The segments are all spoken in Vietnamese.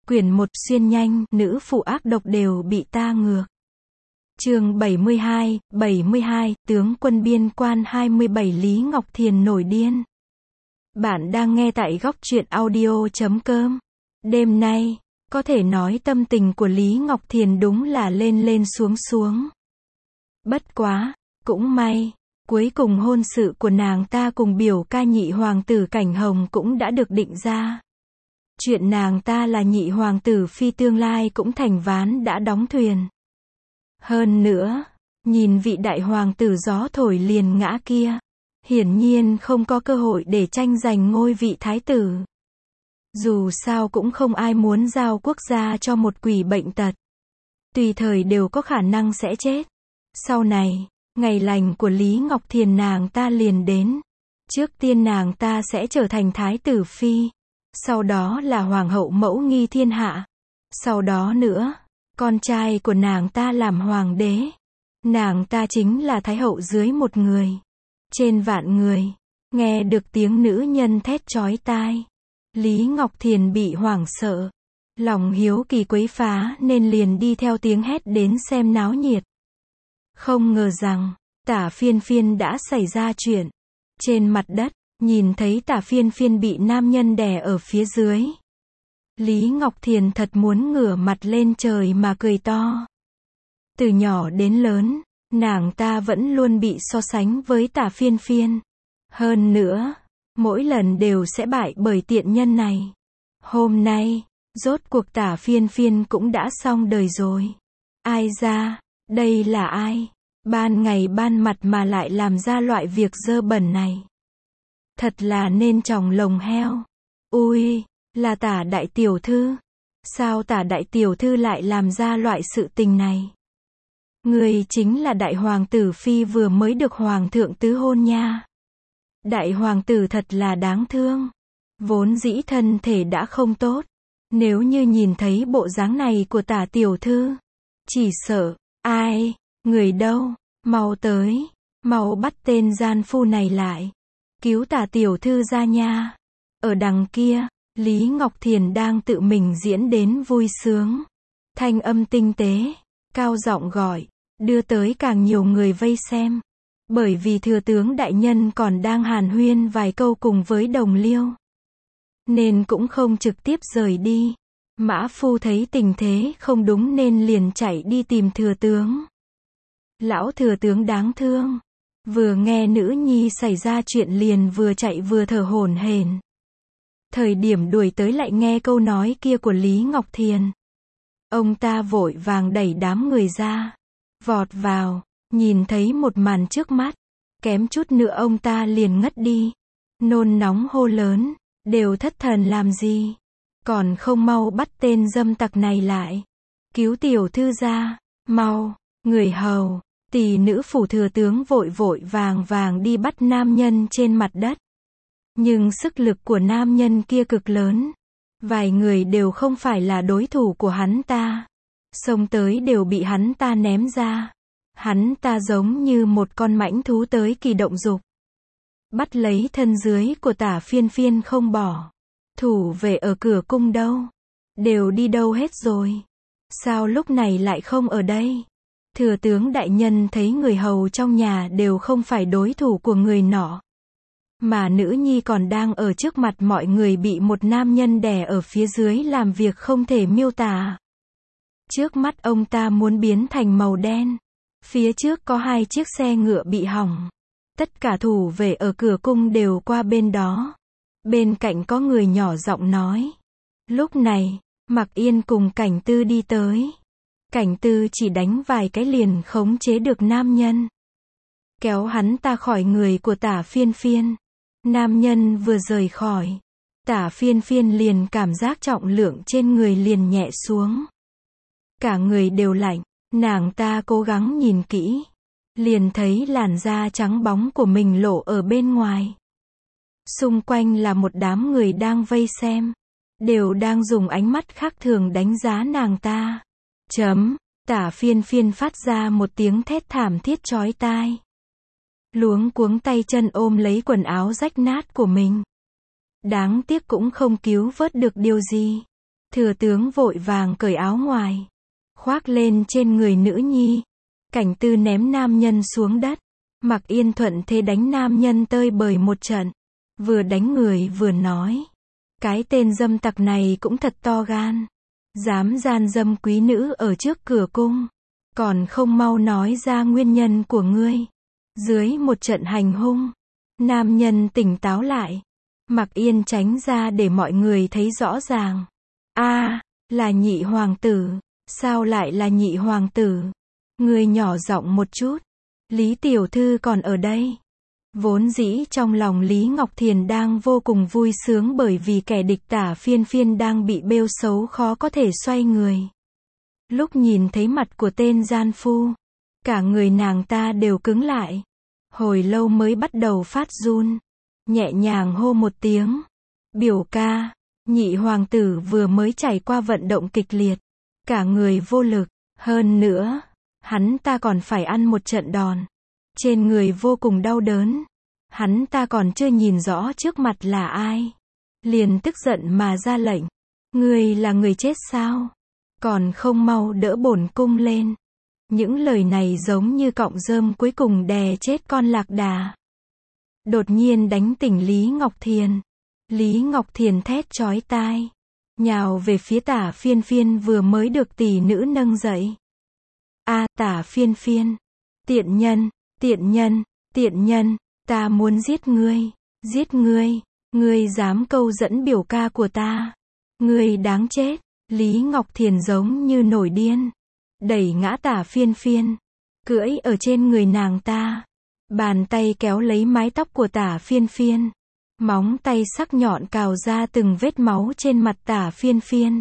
Quyển 1 xuyên nhanh, nữ phụ ác độc đều bị ta ngược. Chương 72, tướng quân biên quan 27 Lý Ngọc Thiền nổi điên. Bạn đang nghe tại góc truyện audio.com. Đêm nay, có thể nói tâm tình của Lý Ngọc Thiền đúng là lên lên xuống xuống. Bất quá, cũng may, cuối cùng hôn sự của nàng ta cùng biểu ca nhị hoàng tử Cảnh Hồng cũng đã được định ra. Chuyện nàng ta là nhị hoàng tử phi tương lai cũng thành ván đã đóng thuyền. Hơn nữa, nhìn vị đại hoàng tử gió thổi liền ngã kia, hiển nhiên không có cơ hội để tranh giành ngôi vị thái tử. Dù sao cũng không ai muốn giao quốc gia cho một quỷ bệnh tật. Tùy thời đều có khả năng sẽ chết. Sau này, ngày lành của Lý Ngọc Thiền nàng ta liền đến. Trước tiên nàng ta sẽ trở thành thái tử phi. Sau đó là hoàng hậu mẫu nghi thiên hạ. Sau đó nữa, con trai của nàng ta làm hoàng đế. Nàng ta chính là thái hậu dưới một người. Trên vạn người, nghe được tiếng nữ nhân thét chói tai. Lý Ngọc Thiền bị hoảng sợ. Lòng hiếu kỳ quấy phá nên liền đi theo tiếng hét đến xem náo nhiệt. Không ngờ rằng, Tả Phiên Phiên đã xảy ra chuyện. Trên mặt đất, nhìn thấy Tả Phiên Phiên bị nam nhân đè ở phía dưới. Lý Ngọc Thiền thật muốn ngửa mặt lên trời mà cười to. Từ nhỏ đến lớn, nàng ta vẫn luôn bị so sánh với Tả Phiên Phiên. Hơn nữa, mỗi lần đều sẽ bại bởi tiện nhân này. Hôm nay, rốt cuộc Tả Phiên Phiên cũng đã xong đời rồi. Ai ra, đây là ai? Ban ngày ban mặt mà lại làm ra loại việc dơ bẩn này. Thật là nên tròng lồng heo. Ui, là Tả đại tiểu thư. Sao Tả đại tiểu thư lại làm ra loại sự tình này? Người chính là đại hoàng tử phi vừa mới được hoàng thượng tứ hôn nha. Đại hoàng tử thật là đáng thương. Vốn dĩ thân thể đã không tốt. Nếu như nhìn thấy bộ dáng này của Tả tiểu thư, chỉ sợ, ai, người đâu, mau tới, mau bắt tên gian phu này lại. Cứu Tả tiểu thư ra nha. Ở đằng kia, Lý Ngọc Thiền đang tự mình diễn đến vui sướng. Thanh âm tinh tế, cao giọng gọi, đưa tới càng nhiều người vây xem. Bởi vì thừa tướng đại nhân còn đang hàn huyên vài câu cùng với đồng liêu. Nên cũng không trực tiếp rời đi. Mã phu thấy tình thế không đúng nên liền chạy đi tìm thừa tướng. Lão thừa tướng đáng thương. Vừa nghe nữ nhi xảy ra chuyện liền vừa chạy vừa thở hổn hển. Thời điểm đuổi tới lại nghe câu nói kia của Lý Ngọc Thiền. Ông ta vội vàng đẩy đám người ra. Vọt vào, nhìn thấy một màn trước mắt. Kém chút nữa ông ta liền ngất đi. Nôn nóng hô lớn, đều thất thần làm gì? Còn không mau bắt tên dâm tặc này lại. Cứu tiểu thư ra, mau, người hầu. Tỷ nữ phủ thừa tướng vội vội vàng vàng đi bắt nam nhân trên mặt đất. Nhưng sức lực của nam nhân kia cực lớn. Vài người đều không phải là đối thủ của hắn ta. Xông tới đều bị hắn ta ném ra. Hắn ta giống như một con mãnh thú tới kỳ động dục. Bắt lấy thân dưới của Tả Phiên Phiên không bỏ. Thủ vệ ở cửa cung đâu? Đều đi đâu hết rồi? Sao lúc này lại không ở đây? Thừa tướng đại nhân thấy người hầu trong nhà đều không phải đối thủ của người nọ. Mà nữ nhi còn đang ở trước mặt mọi người bị một nam nhân đè ở phía dưới làm việc không thể miêu tả. Trước mắt ông ta muốn biến thành màu đen. Phía trước có 2 chiếc xe ngựa bị hỏng. Tất cả thủ vệ ở cửa cung đều qua bên đó. Bên cạnh có người nhỏ giọng nói. Lúc này, Mạc Yên cùng Cảnh Tư đi tới. Cảnh Tư chỉ đánh vài cái liền khống chế được nam nhân. Kéo hắn ta khỏi người của Tả Phiên Phiên. Nam nhân vừa rời khỏi. Tả Phiên Phiên liền cảm giác trọng lượng trên người liền nhẹ xuống. Cả người đều lạnh. Nàng ta cố gắng nhìn kỹ. Liền thấy làn da trắng bóng của mình lộ ở bên ngoài. Xung quanh là một đám người đang vây xem. Đều đang dùng ánh mắt khác thường đánh giá nàng ta. Tả Phiên Phiên phát ra một tiếng thét thảm thiết chói tai. Luống cuống tay chân ôm lấy quần áo rách nát của mình. Đáng tiếc cũng không cứu vớt được điều gì. Thừa tướng vội vàng cởi áo ngoài, khoác lên trên người nữ nhi. Cảnh Tư ném nam nhân xuống đất. Mạc Yên thuận thế đánh nam nhân tơi bời một trận. Vừa đánh người vừa nói. Cái tên dâm tặc này cũng thật to gan. Dám gian dâm quý nữ ở trước cửa cung. Còn không mau nói ra nguyên nhân của ngươi. Dưới một trận hành hung, nam nhân tỉnh táo lại. Mạc Yên tránh ra để mọi người thấy rõ ràng. Là nhị hoàng tử. Sao lại là nhị hoàng tử? Ngươi nhỏ giọng một chút. Lý tiểu thư còn ở đây. Vốn dĩ trong lòng Lý Ngọc Thiền đang vô cùng vui sướng bởi vì kẻ địch Tả Phiên Phiên đang bị bêu xấu khó có thể xoay người. Lúc nhìn thấy mặt của tên gian phu, cả người nàng ta đều cứng lại. Hồi lâu mới bắt đầu phát run. Nhẹ nhàng hô một tiếng. Biểu ca, nhị hoàng tử vừa mới trải qua vận động kịch liệt. Cả người vô lực. Hơn nữa, hắn ta còn phải ăn một trận đòn. Trên người vô cùng đau đớn. Hắn ta còn chưa nhìn rõ trước mặt là ai. Liền tức giận mà ra lệnh. Ngươi là người chết sao? Còn không mau đỡ bổn cung lên. Những lời này giống như cọng rơm cuối cùng đè chết con lạc đà. Đột nhiên đánh tỉnh Lý Ngọc Thiền. Lý Ngọc Thiền thét chói tai. Nhào về phía Tả Phiên Phiên vừa mới được tỷ nữ nâng dậy. Tả Phiên Phiên. Tiện nhân, tiện nhân, tiện nhân, ta muốn giết ngươi, giết ngươi, ngươi dám câu dẫn biểu ca của ta. Ngươi đáng chết. Lý Ngọc Thiền giống như nổi điên. Đẩy ngã Tả Phiên Phiên. Cưỡi ở trên người nàng ta. Bàn tay kéo lấy mái tóc của Tả Phiên Phiên. Móng tay sắc nhọn cào ra từng vết máu trên mặt Tả Phiên Phiên.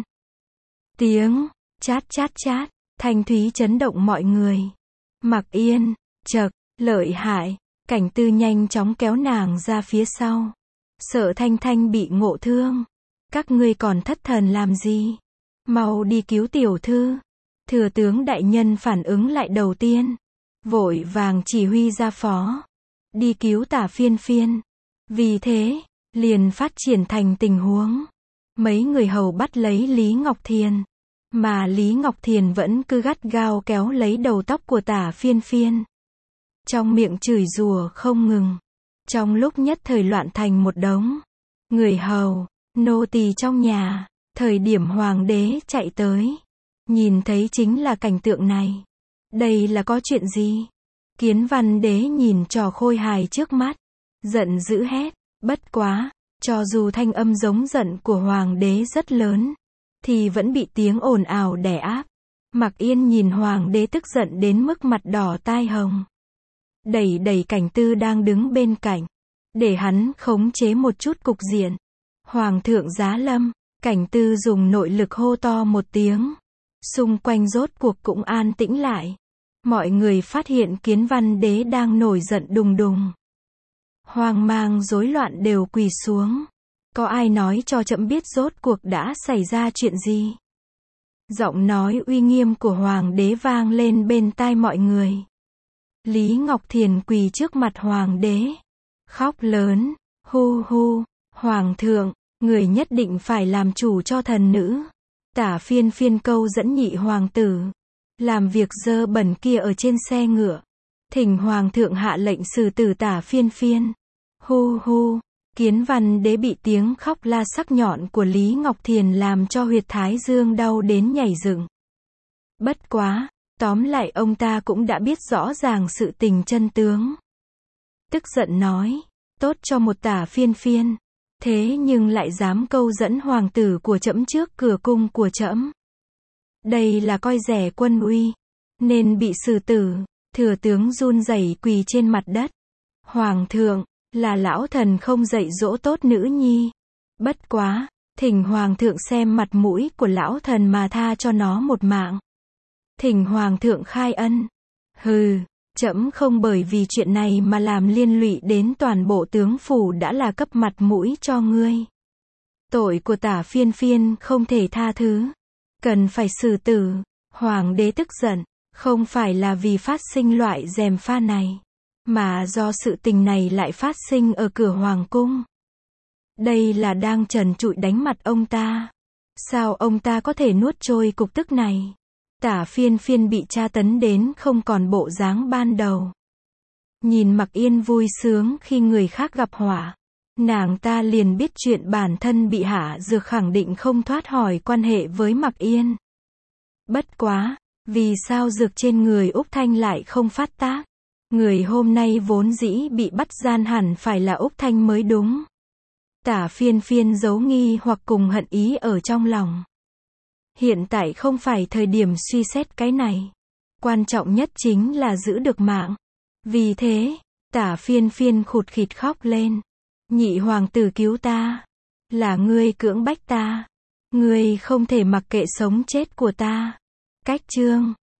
Tiếng chát chát chát, thanh thúy chấn động mọi người. Mạc Yên, chậc, lợi hại. Cảnh Tư nhanh chóng kéo nàng ra phía sau. Sợ Thanh Thanh bị ngộ thương. Các ngươi còn thất thần làm gì? Mau đi cứu tiểu thư. Thừa tướng đại nhân phản ứng lại đầu tiên. Vội vàng chỉ huy ra phó. Đi cứu Tả Phiên Phiên. Vì thế, liền phát triển thành tình huống. Mấy người hầu bắt lấy Lý Ngọc Thiền. Mà Lý Ngọc Thiền vẫn cứ gắt gao kéo lấy đầu tóc của Tả Phiên Phiên. Trong miệng chửi rủa không ngừng. Trong lúc nhất thời loạn thành một đống. Người hầu, nô tỳ trong nhà. Thời điểm hoàng đế chạy tới. Nhìn thấy chính là cảnh tượng này. Đây là có chuyện gì? Kiến Văn đế nhìn trò khôi hài trước mắt. Giận dữ hét. Bất quá, cho dù thanh âm giống giận của hoàng đế rất lớn, thì vẫn bị tiếng ồn ào đè áp. Mạc Yên nhìn hoàng đế tức giận đến mức mặt đỏ tai hồng. Đẩy Cảnh Tư đang đứng bên cạnh. Để hắn khống chế một chút cục diện. Hoàng thượng giá lâm. Cảnh Tư dùng nội lực hô to một tiếng. Xung quanh rốt cuộc cũng an tĩnh lại. Mọi người phát hiện Kiến Văn đế đang nổi giận đùng đùng. Hoang mang rối loạn đều quỳ xuống. Có ai nói cho trẫm biết rốt cuộc đã xảy ra chuyện gì? Giọng nói uy nghiêm của hoàng đế vang lên bên tai mọi người. Lý Ngọc Thiền quỳ trước mặt hoàng đế. Khóc lớn. Hu hu. Hoàng thượng, người nhất định phải làm chủ cho thần nữ. Tả Phiên Phiên câu dẫn nhị hoàng tử. Làm việc dơ bẩn kia ở trên xe ngựa. Thỉnh hoàng thượng hạ lệnh xử tử Tả Phiên Phiên. Hu hu. Kiến Văn đế bị tiếng khóc la sắc nhọn của Lý Ngọc Thiền làm cho huyệt thái dương đau đến nhảy dựng. Bất quá, tóm lại ông ta cũng đã biết rõ ràng sự tình chân tướng. Tức giận nói, tốt cho một Tả Phiên Phiên, thế nhưng lại dám câu dẫn hoàng tử của trẫm trước cửa cung của trẫm. Đây là coi rẻ quân uy, nên bị xử tử. Thừa tướng run rẩy quỳ trên mặt đất. Hoàng thượng, là lão thần không dạy dỗ tốt nữ nhi. Bất quá, thỉnh hoàng thượng xem mặt mũi của lão thần mà tha cho nó một mạng. Thỉnh hoàng thượng khai ân. Hừ, trẫm không bởi vì chuyện này mà làm liên lụy đến toàn bộ tướng phủ đã là cấp mặt mũi cho ngươi. Tội của Tả Phiên Phiên không thể tha thứ. Cần phải xử tử. Hoàng đế tức giận, không phải là vì phát sinh loại gièm pha này, mà do sự tình này lại phát sinh ở cửa hoàng cung. Đây là đang trần trụi đánh mặt ông ta. Sao ông ta có thể nuốt trôi cục tức này? Tả Phiên Phiên bị tra tấn đến không còn bộ dáng ban đầu. Nhìn Mặc Yên vui sướng khi người khác gặp họa, nàng ta liền biết chuyện bản thân bị hạ dược khẳng định không thoát khỏi quan hệ với Mặc Yên. Bất quá, vì sao dược trên người Úc Thanh lại không phát tác? Người hôm nay vốn dĩ bị bắt gian hẳn phải là Úc Thanh mới đúng. Tả Phiên Phiên giấu nghi hoặc cùng hận ý ở trong lòng. Hiện tại không phải thời điểm suy xét cái này. Quan trọng nhất chính là giữ được mạng. Vì thế, Tả Phiên Phiên khụt khịt khóc lên. Nhị hoàng tử cứu ta. Là ngươi cưỡng bách ta. Ngươi không thể mặc kệ sống chết của ta. Cách chương